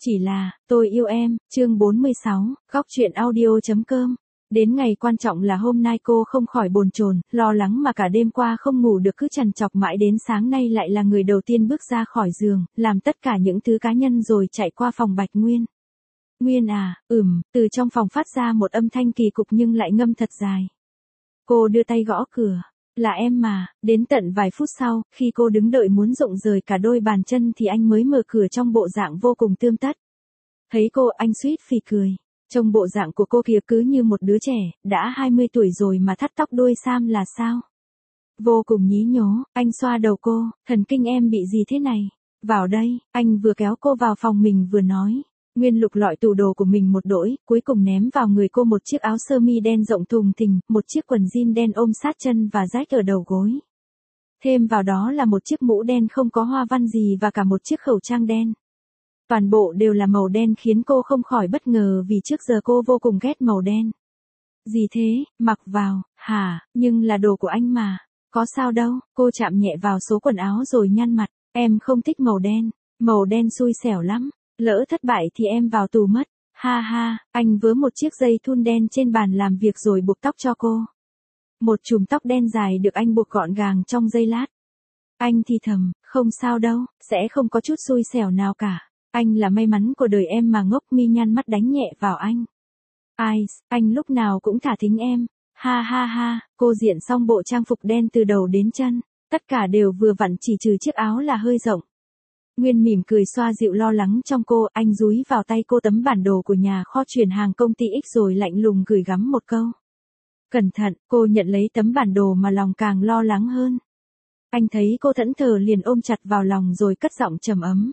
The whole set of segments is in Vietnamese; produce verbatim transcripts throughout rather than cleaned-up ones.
Chỉ là, tôi yêu em, chương bốn mươi sáu, góc truyện audio.com. Đến ngày quan trọng là hôm nay cô không khỏi bồn chồn, lo lắng mà cả đêm qua không ngủ được cứ trằn trọc mãi đến sáng nay lại là người đầu tiên bước ra khỏi giường, làm tất cả những thứ cá nhân rồi chạy qua phòng Bạch Nguyên. Nguyên à, ừm, từ trong phòng phát ra một âm thanh kỳ cục nhưng lại ngâm thật dài. Cô đưa tay gõ cửa. Là em mà, đến tận vài phút sau, khi cô đứng đợi muốn rụng rời cả đôi bàn chân thì anh mới mở cửa trong bộ dạng vô cùng tươm tất. Thấy cô anh suýt phì cười. Trông bộ dạng của cô kia cứ như một đứa trẻ, đã hai mươi tuổi rồi mà thắt tóc đuôi sam là sao? Vô cùng nhí nhố, anh xoa đầu cô, thần kinh em bị gì thế này? Vào đây, anh vừa kéo cô vào phòng mình vừa nói. Nguyên lục lọi tủ đồ của mình một đỗi, cuối cùng ném vào người cô một chiếc áo sơ mi đen rộng thùng thình, một chiếc quần jean đen ôm sát chân và rách ở đầu gối. Thêm vào đó là một chiếc mũ đen không có hoa văn gì và cả một chiếc khẩu trang đen. Toàn bộ đều là màu đen khiến cô không khỏi bất ngờ vì trước giờ cô vô cùng ghét màu đen. Gì thế, mặc vào, hả, nhưng là đồ của anh mà. Có sao đâu, cô chạm nhẹ vào số quần áo rồi nhăn mặt, em không thích màu đen, màu đen xui xẻo lắm. Lỡ thất bại thì em vào tù mất. Ha ha, anh vớ một chiếc dây thun đen trên bàn làm việc rồi buộc tóc cho cô. Một chùm tóc đen dài được anh buộc gọn gàng trong giây lát. Anh thì thầm, không sao đâu, sẽ không có chút xui xẻo nào cả. Anh là may mắn của đời em mà. Ngốc mi nhăn mắt đánh nhẹ vào anh. Ai, anh lúc nào cũng thả thính em. Ha ha ha, cô diện xong bộ trang phục đen từ đầu đến chân. Tất cả đều vừa vặn chỉ trừ chiếc áo là hơi rộng. Nguyên mỉm cười xoa dịu lo lắng trong cô, anh dúi vào tay cô tấm bản đồ của nhà kho chuyển hàng công ty X rồi lạnh lùng gửi gắm một câu. Cẩn thận, cô nhận lấy tấm bản đồ mà lòng càng lo lắng hơn. Anh thấy cô thẫn thờ liền ôm chặt vào lòng rồi cất giọng trầm ấm.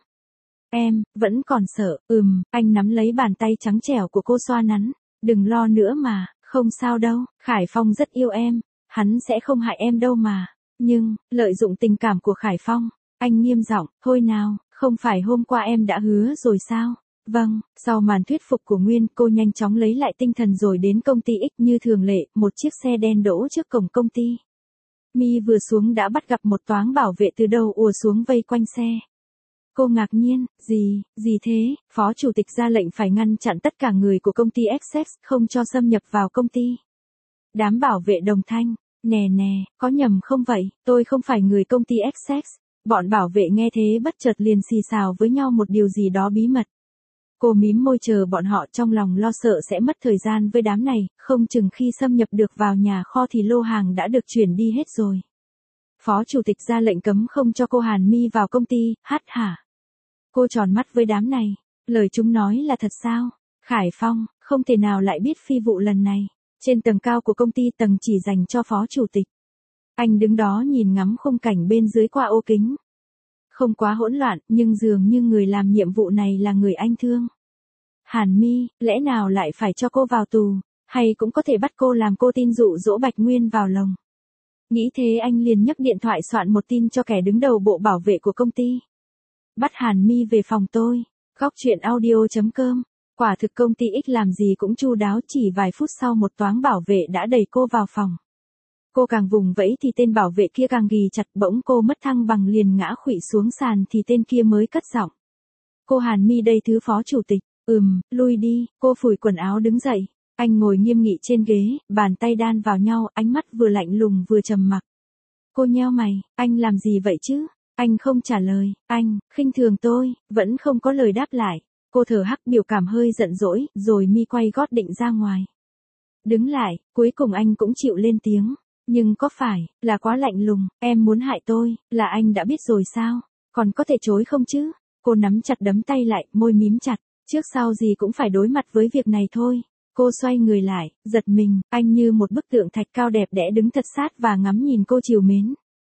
Em, vẫn còn sợ, ừm, anh nắm lấy bàn tay trắng trẻo của cô xoa nắn. Đừng lo nữa mà, không sao đâu, Khải Phong rất yêu em, hắn sẽ không hại em đâu mà. Nhưng, lợi dụng tình cảm của Khải Phong. Anh nghiêm giọng, thôi nào, không phải hôm qua em đã hứa rồi sao? Vâng, sau màn thuyết phục của Nguyên, cô nhanh chóng lấy lại tinh thần rồi đến công ty X như thường lệ, một chiếc xe đen đỗ trước cổng công ty. Mi vừa xuống đã bắt gặp một toáng bảo vệ từ đâu ùa xuống vây quanh xe. Cô ngạc nhiên, gì, gì thế, phó chủ tịch ra lệnh phải ngăn chặn tất cả người của công ty Essex không cho xâm nhập vào công ty. Đám bảo vệ đồng thanh, nè nè, có nhầm không vậy, tôi không phải người công ty Essex. Bọn bảo vệ nghe thế bất chợt liền xì xào với nhau một điều gì đó bí mật. Cô mím môi chờ bọn họ trong lòng lo sợ sẽ mất thời gian với đám này, không chừng khi xâm nhập được vào nhà kho thì lô hàng đã được chuyển đi hết rồi. Phó chủ tịch ra lệnh cấm không cho cô Hàn Mi vào công ty, hát hả? Cô tròn mắt với đám này, lời chúng nói là thật sao? Khải Phong, không thể nào lại biết phi vụ lần này. Trên tầng cao của công ty tầng chỉ dành cho phó chủ tịch. Anh đứng đó nhìn ngắm khung cảnh bên dưới qua ô kính. Không quá hỗn loạn, nhưng dường như người làm nhiệm vụ này là người anh thương. Hàn Mi, lẽ nào lại phải cho cô vào tù, hay cũng có thể bắt cô làm cô tin dụ dỗ Bạch Nguyên vào lồng. Nghĩ thế anh liền nhấc điện thoại soạn một tin cho kẻ đứng đầu bộ bảo vệ của công ty. Bắt Hàn Mi về phòng tôi. Góc truyện audio.com. Quả thực công ty X làm gì cũng chu đáo, chỉ vài phút sau một toáng bảo vệ đã đẩy cô vào phòng. Cô càng vùng vẫy thì tên bảo vệ kia càng ghì chặt, bỗng cô mất thăng bằng liền ngã khuỵu xuống sàn thì tên kia mới cất giọng. Cô Hàn Mi đây thứ phó chủ tịch, ừm, lui đi, cô phủi quần áo đứng dậy. Anh ngồi nghiêm nghị trên ghế, bàn tay đan vào nhau, ánh mắt vừa lạnh lùng vừa trầm mặc. Cô nheo mày, anh làm gì vậy chứ? Anh không trả lời, anh, khinh thường tôi, vẫn không có lời đáp lại. Cô thở hắc biểu cảm hơi giận dỗi, rồi mi quay gót định ra ngoài. Đứng lại, cuối cùng anh cũng chịu lên tiếng. Nhưng có phải, là quá lạnh lùng, em muốn hại tôi, là anh đã biết rồi sao? Còn có thể chối không chứ? Cô nắm chặt đấm tay lại, môi mím chặt, trước sau gì cũng phải đối mặt với việc này thôi. Cô xoay người lại, giật mình, anh như một bức tượng thạch cao đẹp đẽ đứng thật sát và ngắm nhìn cô trìu mến.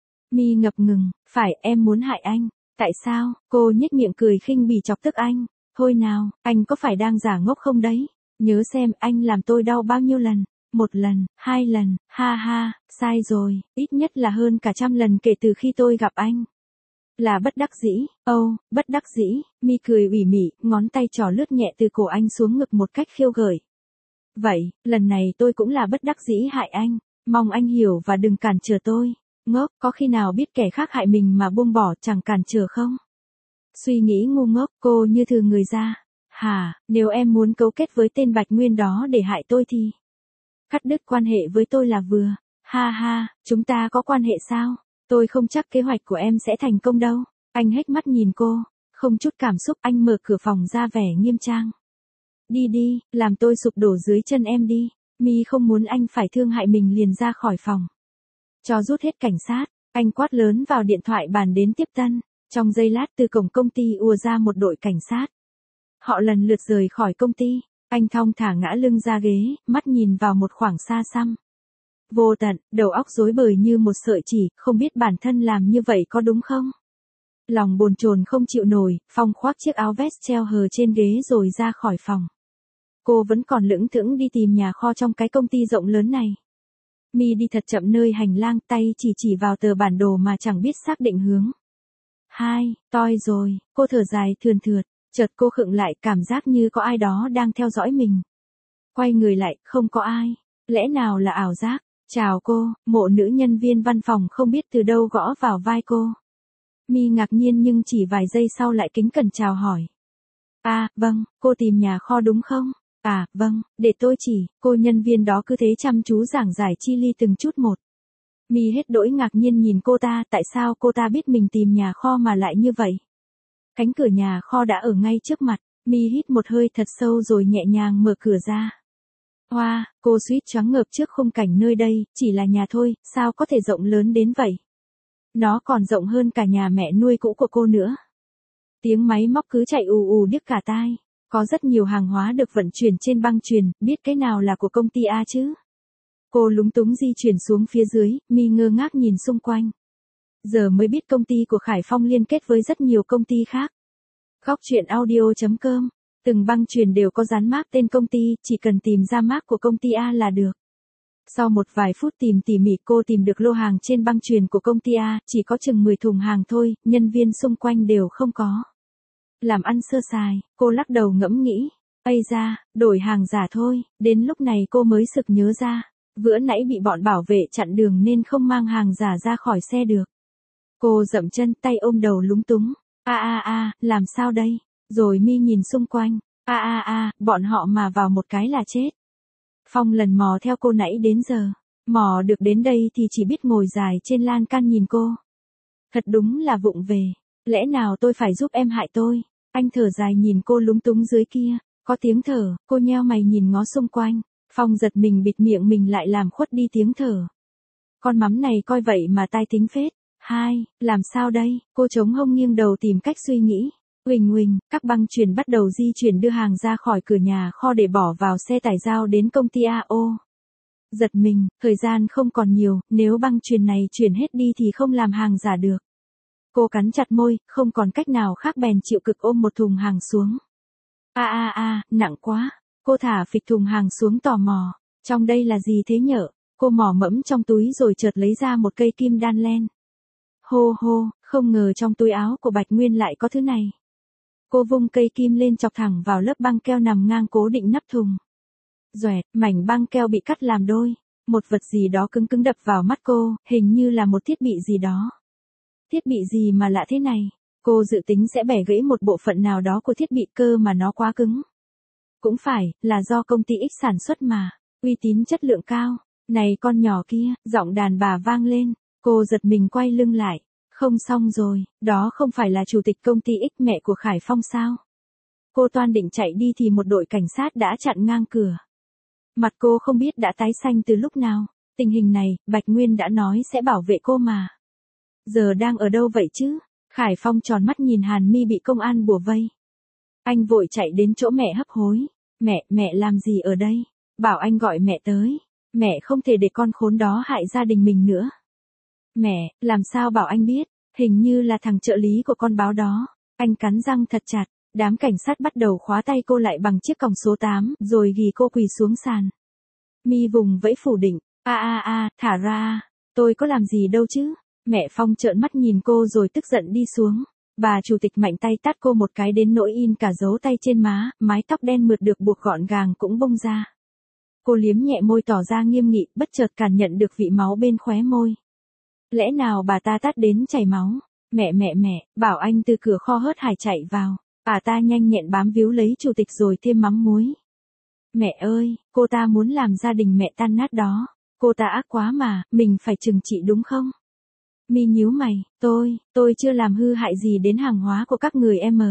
Mi ngập ngừng, phải em muốn hại anh, tại sao? Cô nhếch miệng cười khinh bỉ chọc tức anh. Thôi nào, anh có phải đang giả ngốc không đấy? Nhớ xem anh làm tôi đau bao nhiêu lần. Một lần, hai lần, ha ha, sai rồi, ít nhất là hơn cả trăm lần kể từ khi tôi gặp anh. Là bất đắc dĩ, âu, oh, bất đắc dĩ, Mi cười ủy mị, ngón tay trỏ lướt nhẹ từ cổ anh xuống ngực một cách khiêu gợi. Vậy, lần này tôi cũng là bất đắc dĩ hại anh, mong anh hiểu và đừng cản trở tôi. Ngốc, có khi nào biết kẻ khác hại mình mà buông bỏ chẳng cản trở không? Suy nghĩ ngu ngốc, cô như thừa người ra. Hả, nếu em muốn cấu kết với tên Bạch Nguyên đó để hại tôi thì cắt đứt quan hệ với tôi là vừa. Ha ha, chúng ta có quan hệ sao? Tôi không chắc kế hoạch của em sẽ thành công đâu. Anh hếch mắt nhìn cô, không chút cảm xúc, anh mở cửa phòng ra vẻ nghiêm trang. Đi đi, làm tôi sụp đổ dưới chân em đi. Mi không muốn anh phải thương hại mình liền ra khỏi phòng. Cho rút hết cảnh sát, anh quát lớn vào điện thoại bàn đến tiếp tân. Trong giây lát từ cổng công ty ùa ra một đội cảnh sát. Họ lần lượt rời khỏi công ty. Anh thong thả ngã lưng ra ghế, mắt nhìn vào một khoảng xa xăm. Vô tận, đầu óc rối bời như một sợi chỉ, không biết bản thân làm như vậy có đúng không? Lòng bồn chồn không chịu nổi, Phong khoác chiếc áo vest treo hờ trên ghế rồi ra khỏi phòng. Cô vẫn còn lững thững đi tìm nhà kho trong cái công ty rộng lớn này. Mi đi thật chậm nơi hành lang, tay chỉ chỉ vào tờ bản đồ mà chẳng biết xác định hướng. Hai, toi rồi, cô thở dài thườn thượt, chợt cô khựng lại, cảm giác như có ai đó đang theo dõi mình. Quay người lại, không có ai, lẽ nào là ảo giác? Chào cô, mộ nữ nhân viên văn phòng không biết từ đâu gõ vào vai cô. Mi ngạc nhiên nhưng chỉ vài giây sau lại kính cẩn chào hỏi. À, vâng, cô tìm nhà kho đúng không? À, vâng, để tôi chỉ, cô nhân viên đó cứ thế chăm chú giảng giải chi li từng chút một. Mi hết đỗi ngạc nhiên nhìn cô ta, tại sao cô ta biết mình tìm nhà kho mà lại như vậy? Cánh cửa nhà kho đã ở ngay trước mặt, Mi hít một hơi thật sâu rồi nhẹ nhàng mở cửa ra. Hoa, wow, cô suýt choáng ngợp trước khung cảnh nơi đây, chỉ là nhà thôi, sao có thể rộng lớn đến vậy? Nó còn rộng hơn cả nhà mẹ nuôi cũ của cô nữa. Tiếng máy móc cứ chạy ù ù điếc cả tai. Có rất nhiều hàng hóa được vận chuyển trên băng chuyền, biết cái nào là của công ty A chứ? Cô lúng túng di chuyển xuống phía dưới, Mi ngơ ngác nhìn xung quanh. Giờ mới biết công ty của Khải Phong liên kết với rất nhiều công ty khác. Góc truyện audio chấm com. Từng băng chuyền đều có dán mác tên công ty, chỉ cần tìm ra mác của công ty A là được. Sau một vài phút tìm tỉ mỉ cô tìm được lô hàng trên băng chuyền của công ty A, chỉ có chừng mười thùng hàng thôi, nhân viên xung quanh đều không có. Làm ăn sơ sài, cô lắc đầu ngẫm nghĩ. Ây da, đổi hàng giả thôi, đến lúc này cô mới sực nhớ ra. Bữa nãy bị bọn bảo vệ chặn đường nên không mang hàng giả ra khỏi xe được. Cô dậm chân, tay ôm đầu lúng túng. A a a, làm sao đây? Rồi Mi nhìn xung quanh. A a a, bọn họ mà vào một cái là chết. Phong lần mò theo cô nãy đến giờ. Mò được đến đây thì chỉ biết ngồi dài trên lan can nhìn cô. Thật đúng là vụng về. Lẽ nào tôi phải giúp em hại tôi? Anh thở dài nhìn cô lúng túng dưới kia. Có tiếng thở, cô nheo mày nhìn ngó xung quanh. Phong giật mình bịt miệng mình lại làm khuất đi tiếng thở. Con mắm này coi vậy mà tai tính phết. Hai, làm sao đây? Cô chống hông nghiêng đầu tìm cách suy nghĩ. Huỳnh huỳnh, các băng chuyền bắt đầu di chuyển đưa hàng ra khỏi cửa nhà kho để bỏ vào xe tải giao đến công ty a o. Giật mình, thời gian không còn nhiều, nếu băng chuyền này chuyển hết đi thì không làm hàng giả được. Cô cắn chặt môi, không còn cách nào khác bèn chịu cực ôm một thùng hàng xuống. A a a, nặng quá. Cô thả phịch thùng hàng xuống tò mò. Trong đây là gì thế nhở? Cô mò mẫm trong túi rồi chợt lấy ra một cây kim đan len. Hô hô, không ngờ trong túi áo của Bạch Nguyên lại có thứ này. Cô vung cây kim lên chọc thẳng vào lớp băng keo nằm ngang cố định nắp thùng. Doẹt, mảnh băng keo bị cắt làm đôi. Một vật gì đó cứng cứng đập vào mắt cô, hình như là một thiết bị gì đó. Thiết bị gì mà lạ thế này? Cô dự tính sẽ bẻ gãy một bộ phận nào đó của thiết bị cơ mà nó quá cứng. Cũng phải, là do công ty X sản xuất mà, uy tín chất lượng cao. Này con nhỏ kia, giọng đàn bà vang lên. Cô giật mình quay lưng lại. Không xong rồi, đó không phải là chủ tịch công ty X mẹ của Khải Phong sao? Cô toan định chạy đi thì một đội cảnh sát đã chặn ngang cửa. Mặt cô không biết đã tái xanh từ lúc nào. Tình hình này, Bạch Nguyên đã nói sẽ bảo vệ cô mà. Giờ đang ở đâu vậy chứ? Khải Phong tròn mắt nhìn Hàn Mi bị công an bủa vây. Anh vội chạy đến chỗ mẹ hấp hối. Mẹ, mẹ làm gì ở đây? Bảo anh gọi mẹ tới. Mẹ không thể để con khốn đó hại gia đình mình nữa. Mẹ, làm sao bảo anh biết? Hình như là thằng trợ lý của con báo đó. Anh cắn răng thật chặt. Đám cảnh sát bắt đầu khóa tay cô lại bằng chiếc còng số tám, rồi ghì cô quỳ xuống sàn. Mi vùng vẫy phủ định. A a a, thả ra. Tôi có làm gì đâu chứ? Mẹ Phong trợn mắt nhìn cô rồi tức giận đi xuống. Bà chủ tịch mạnh tay tát cô một cái đến nỗi in cả dấu tay trên má, mái tóc đen mượt được buộc gọn gàng cũng bông ra. Cô liếm nhẹ môi tỏ ra nghiêm nghị, bất chợt cảm nhận được vị máu bên khóe môi. Lẽ nào bà ta tát đến chảy máu? Mẹ mẹ mẹ, Bảo Anh từ cửa kho hớt hải chạy vào. À ta nhanh nhẹn bám víu lấy chủ tịch rồi thêm mắm muối. Mẹ ơi, cô ta muốn làm gia đình mẹ tan nát đó. Cô ta ác quá mà, mình phải trừng trị đúng không? Mi nhíu mày, tôi, tôi chưa làm hư hại gì đến hàng hóa của các người em.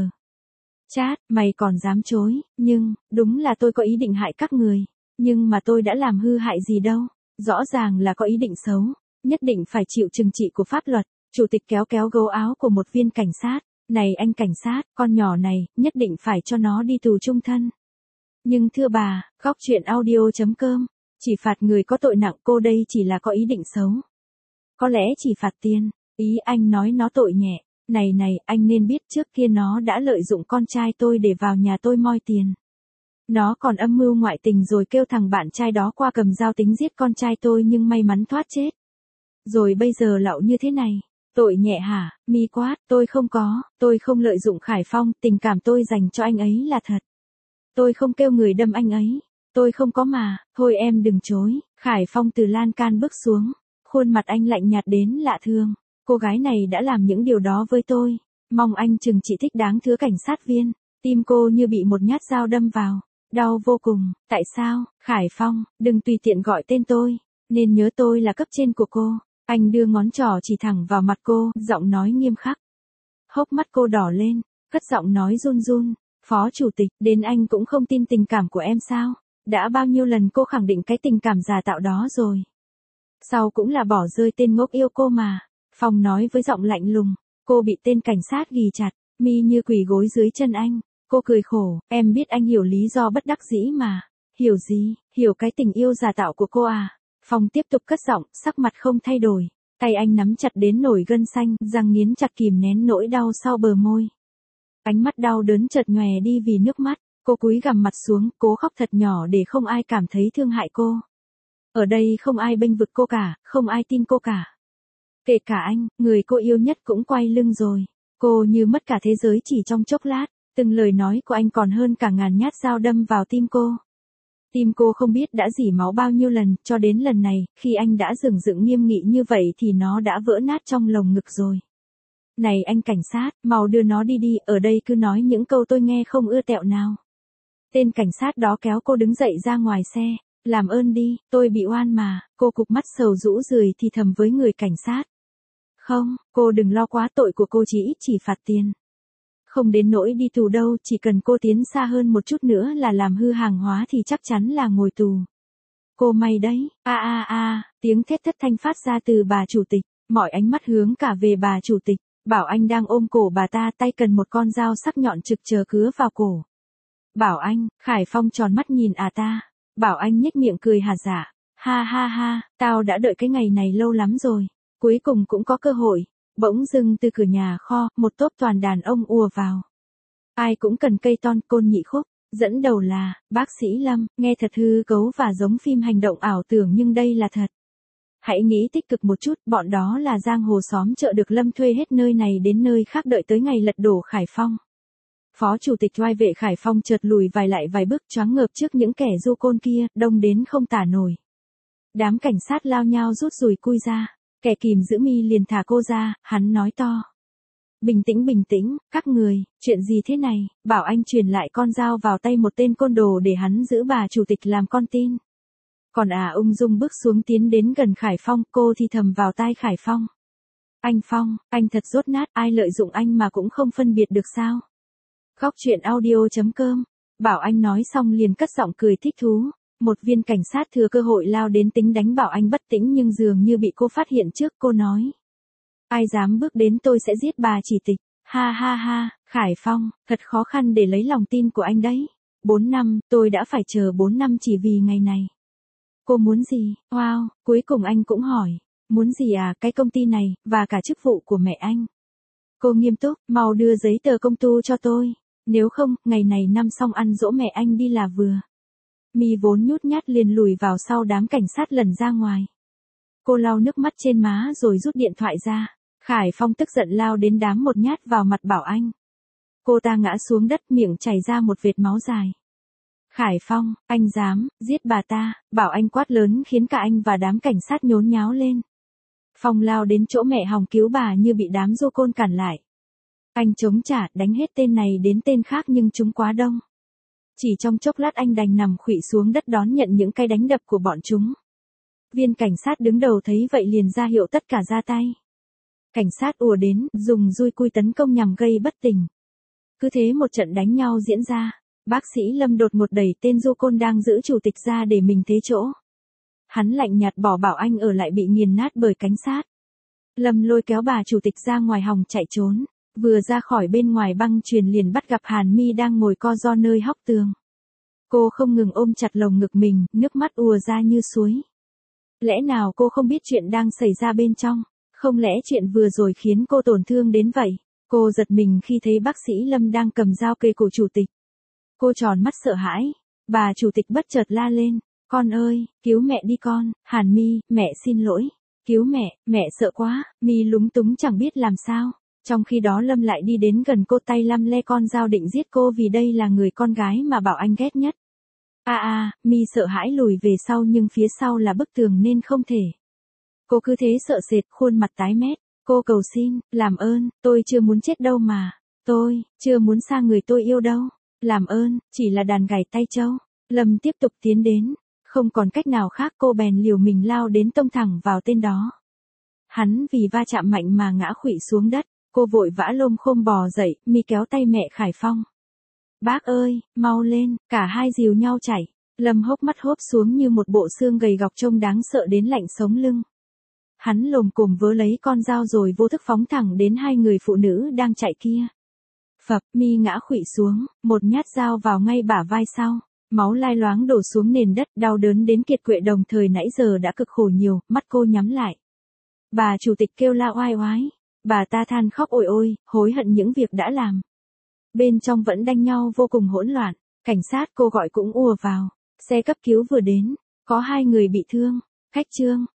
Chát, mày còn dám chối, nhưng, đúng là tôi có ý định hại các người. Nhưng mà tôi đã làm hư hại gì đâu, rõ ràng là có ý định xấu, nhất định phải chịu trừng trị của pháp luật. Chủ tịch kéo kéo gấu áo của một viên cảnh sát, này anh cảnh sát, con nhỏ này, nhất định phải cho nó đi tù chung thân. Nhưng thưa bà, góc chuyện audio.com, chỉ phạt người có tội nặng, cô đây chỉ là có ý định xấu. Có lẽ chỉ phạt tiền, ý anh nói nó tội nhẹ. Này này, anh nên biết trước kia nó đã lợi dụng con trai tôi để vào nhà tôi moi tiền. Nó còn âm mưu ngoại tình rồi kêu thằng bạn trai đó qua cầm dao tính giết con trai tôi nhưng may mắn thoát chết. Rồi bây giờ lậu như thế này. Tội nhẹ hả? Mi quát, tôi không có, tôi không lợi dụng Khải Phong, tình cảm tôi dành cho anh ấy là thật. Tôi không kêu người đâm anh ấy. Tôi không có mà, thôi em đừng chối. Khải Phong từ lan can bước xuống. Khuôn mặt anh lạnh nhạt đến lạ thường. Cô gái này đã làm những điều đó với tôi. Mong anh trừng trị thích đáng thưa cảnh sát viên. Tim cô như bị một nhát dao đâm vào. Đau vô cùng. Tại sao? Khải Phong, đừng tùy tiện gọi tên tôi. Nên nhớ tôi là cấp trên của cô. Anh đưa ngón trỏ chỉ thẳng vào mặt cô, giọng nói nghiêm khắc. Hốc mắt cô đỏ lên, cất giọng nói run run. Phó chủ tịch, đến anh cũng không tin tình cảm của em sao? Đã bao nhiêu lần cô khẳng định cái tình cảm giả tạo đó rồi. Sau cũng là bỏ rơi tên ngốc yêu cô mà. Phong nói với giọng lạnh lùng. Cô bị tên cảnh sát ghì chặt, mi như quỳ gối dưới chân anh. Cô cười khổ, em biết anh hiểu lý do bất đắc dĩ mà. Hiểu gì? Hiểu cái tình yêu giả tạo của cô à? Phong tiếp tục cất giọng, sắc mặt không thay đổi. Tay anh nắm chặt đến nổi gân xanh, răng nghiến chặt kìm nén nỗi đau sau bờ môi. Ánh mắt đau đớn chợt nhòe đi vì nước mắt. Cô cúi gằm mặt xuống, cố khóc thật nhỏ để không ai cảm thấy thương hại cô. Ở đây không ai bênh vực cô cả, không ai tin cô cả. Kể cả anh, người cô yêu nhất cũng quay lưng rồi. Cô như mất cả thế giới chỉ trong chốc lát. Từng lời nói của anh còn hơn cả ngàn nhát dao đâm vào tim cô. Tim cô không biết đã rỉ máu bao nhiêu lần, cho đến lần này, khi anh đã dửng dửng nghiêm nghị như vậy thì nó đã vỡ nát trong lồng ngực rồi. Này anh cảnh sát, mau đưa nó đi đi, ở đây cứ nói những câu tôi nghe không ưa tẹo nào. Tên cảnh sát đó kéo cô đứng dậy ra ngoài xe. Làm ơn đi, tôi bị oan mà. Cô cụp mắt sầu rũ rười thì thầm với người cảnh sát. Không, cô đừng lo quá, tội của cô chỉ ít chỉ phạt tiền. Không đến nỗi đi tù đâu, chỉ cần cô tiến xa hơn một chút nữa là làm hư hàng hóa thì chắc chắn là ngồi tù. Cô may đấy, a a a, tiếng thét thất thanh phát ra từ bà chủ tịch, mọi ánh mắt hướng cả về bà chủ tịch. Bảo Anh đang ôm cổ bà ta, tay cần một con dao sắc nhọn trực chờ cứa vào cổ. Bảo Anh, Khải Phong tròn mắt nhìn à ta. Bảo Anh nhếch miệng cười hà dạ. Ha ha ha, tao đã đợi cái ngày này lâu lắm rồi. Cuối cùng cũng có cơ hội. Bỗng dưng từ cửa nhà kho, một tốp toàn đàn ông ùa vào. Ai cũng cần cây ton côn nhị khúc. Dẫn đầu là, bác sĩ Lâm, nghe thật hư cấu và giống phim hành động ảo tưởng nhưng đây là thật. Hãy nghĩ tích cực một chút, bọn đó là giang hồ xóm chợ được Lâm thuê hết nơi này đến nơi khác đợi tới ngày lật đổ Khải Phong. Phó chủ tịch oai vệ Khải Phong chợt lùi vài lại vài bước choáng ngợp trước những kẻ du côn kia, đông đến không tả nổi. Đám cảnh sát lao nhau rút rùi cui ra, kẻ kìm giữ mi liền thả cô ra, hắn nói to. Bình tĩnh bình tĩnh, các người, chuyện gì thế này? Bảo Anh truyền lại con dao vào tay một tên côn đồ để hắn giữ bà chủ tịch làm con tin. Còn à ung dung bước xuống tiến đến gần Khải Phong, cô thì thầm vào tai Khải Phong. Anh Phong, anh thật dốt nát, ai lợi dụng anh mà cũng không phân biệt được sao? Góc chuyện audio.com, Bảo Anh nói xong liền cất giọng cười thích thú. Một viên cảnh sát thừa cơ hội lao đến tính đánh Bảo Anh bất tĩnh nhưng dường như bị cô phát hiện trước, cô nói. Ai dám bước đến tôi sẽ giết bà chỉ tịch. Ha ha ha, Khải Phong, thật khó khăn để lấy lòng tin của anh đấy. Bốn năm, tôi đã phải chờ bốn năm chỉ vì ngày này. Cô muốn gì? Wow, cuối cùng anh cũng hỏi. Muốn gì à, cái công ty này, và cả chức vụ của mẹ anh. Cô nghiêm túc, mau đưa giấy tờ công tu cho tôi. Nếu không, ngày này năm xong ăn dỗ mẹ anh đi là vừa. Mi vốn nhút nhát liền lùi vào sau đám cảnh sát lần ra ngoài. Cô lau nước mắt trên má rồi rút điện thoại ra. Khải Phong tức giận lao đến đám một nhát vào mặt Bảo Anh. Cô ta ngã xuống đất, miệng chảy ra một vệt máu dài. Khải Phong, anh dám giết bà ta, Bảo Anh quát lớn khiến cả anh và đám cảnh sát nhốn nháo lên. Phong lao đến chỗ mẹ Hồng cứu bà như bị đám du côn cản lại. Anh chống trả, đánh hết tên này đến tên khác nhưng chúng quá đông. Chỉ trong chốc lát anh đành nằm khuỵu xuống đất đón nhận những cái đánh đập của bọn chúng. Viên cảnh sát đứng đầu thấy vậy liền ra hiệu tất cả ra tay. Cảnh sát ùa đến, dùng dùi cui tấn công nhằm gây bất tình. Cứ thế một trận đánh nhau diễn ra. Bác sĩ Lâm đột ngột đẩy tên du côn đang giữ chủ tịch ra để mình thế chỗ. Hắn lạnh nhạt bỏ bảo anh ở lại bị nghiền nát bởi cảnh sát. Lâm lôi kéo bà chủ tịch ra ngoài hòng chạy trốn. Vừa ra khỏi bên ngoài băng chuyền liền bắt gặp Hàn Mi đang ngồi co ro nơi hốc tường. Cô không ngừng ôm chặt lồng ngực mình, nước mắt ùa ra như suối. Lẽ nào cô không biết chuyện đang xảy ra bên trong? Không lẽ chuyện vừa rồi khiến cô tổn thương đến vậy? Cô giật mình khi thấy bác sĩ Lâm đang cầm dao kề cổ chủ tịch. Cô tròn mắt sợ hãi. Bà chủ tịch bất chợt la lên. Con ơi, cứu mẹ đi con. Hàn Mi, mẹ xin lỗi. Cứu mẹ, mẹ sợ quá. Mi lúng túng chẳng biết làm sao. Trong khi đó Lâm lại đi đến gần cô tay lăm le con dao định giết cô vì đây là người con gái mà bảo anh ghét nhất. A à, a, à, Mi sợ hãi lùi về sau nhưng phía sau là bức tường nên không thể. Cô cứ thế sợ sệt, khuôn mặt tái mét. Cô cầu xin, làm ơn, tôi chưa muốn chết đâu mà. Tôi, chưa muốn xa người tôi yêu đâu. Làm ơn, chỉ là đàn gảy tay trâu. Lâm tiếp tục tiến đến. Không còn cách nào khác cô bèn liều mình lao đến tông thẳng vào tên đó. Hắn vì va chạm mạnh mà ngã khuỵu xuống đất. Cô vội vã lôm khôm bò dậy, Mi kéo tay mẹ Khải Phong. Bác ơi, mau lên, cả hai dìu nhau chảy. Lâm hốc mắt hốp xuống như một bộ xương gầy gọc trông đáng sợ đến lạnh sống lưng. Hắn lồm cồm vớ lấy con dao rồi vô thức phóng thẳng đến hai người phụ nữ đang chạy kia. Phập, Mi ngã khuỵu xuống, một nhát dao vào ngay bả vai sau. Máu lai loáng đổ xuống nền đất, đau đớn đến kiệt quệ đồng thời nãy giờ đã cực khổ nhiều, mắt cô nhắm lại. Bà chủ tịch kêu la oai oái. Bà ta than khóc ôi ôi, hối hận những việc đã làm. Bên trong vẫn đanh nhau vô cùng hỗn loạn, cảnh sát cô gọi cũng ùa vào. Xe cấp cứu vừa đến, có hai người bị thương. Khách Trương,